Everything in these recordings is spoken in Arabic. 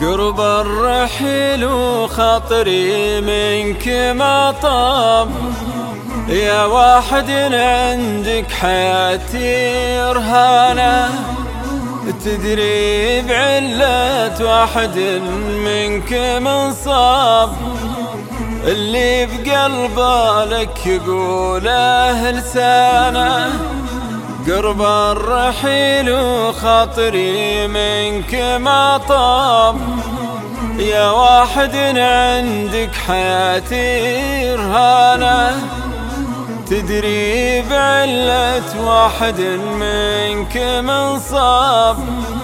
قرب الرحيل وخاطري منك ما طاب، يا واحد عندك حياتي رهانة، تدري بعلة واحد منك منصاب، اللي بقلبه لك يقوله لسانه. قرب الرحيل وخاطري منك ما طاب، يا واحد عندك حياتي رهانة، تدري بعلة واحد منك منصاب،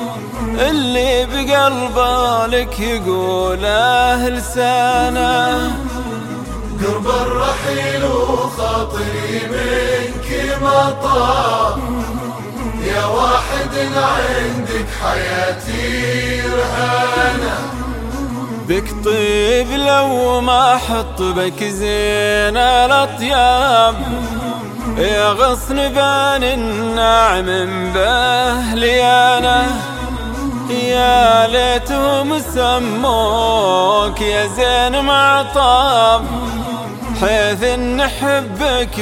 اللي بقلبه لك يقوله لسانه. قرب الرحيل وخاطري منك ما طاب، يا واحد عندك حياتي رهانة، بك طيب لو ما احط بك زين الاطياب، يا غصن بان الناعم بهلي انا، يا ليتهم سموك يا زين معطاب، حيث ان حبك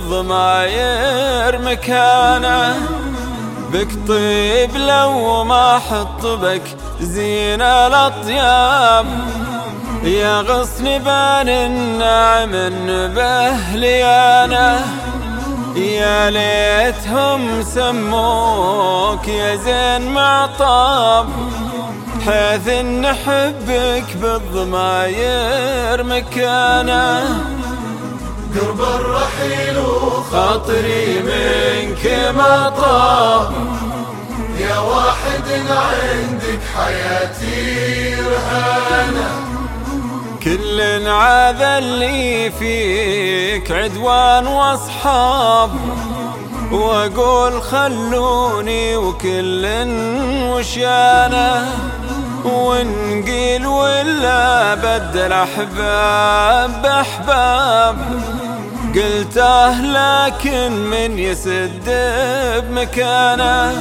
بالضماير مكانه. بك طيب لو ما احط بك زين الاطياب، يا غصن بان الناعم بهلي انا، يا ليتهم سموك يا زين معطاب، حيث ان حبك بالضماير مكانه. قرب الرحيل وخاطري منك ما طاب، يا واحد عندك حياتي رهانة، كل عاذ اللي فيك عدوان واصحاب، واقول خلوني وكل وشانه، ونقيل ولا بدل احباب باحباب، قلته لكن من يسد بمكانه.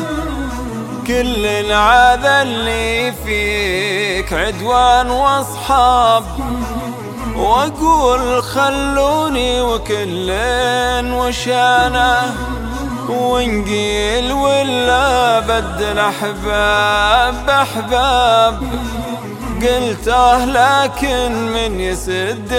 كل العاذ اللي فيك عدوان واصحاب، واقول خلوني وكل وشانه، ونقيل ولا بدل احباب باحباب، قلته لكن من يسد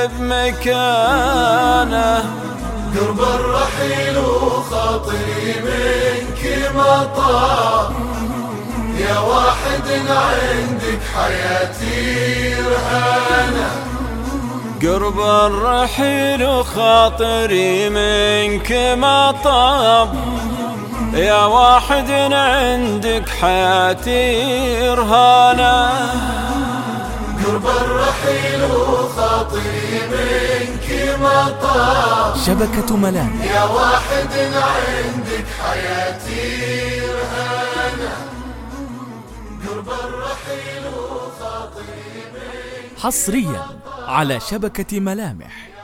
بمكانه. قرب الرحيل وخاطري منك ما طاب، يا واحد عندك حياتي رهانة، قرب الرحيل وخاطري منك ما طاب، يا واحد عندك حياتي رهانة. قرب الرحيل وخاطري منك ما طاب، شبكة ملامح، يا واحد عندك حياتي رهانة. قرب الرحيل وخاطري منك حصريا على شبكة ملامح.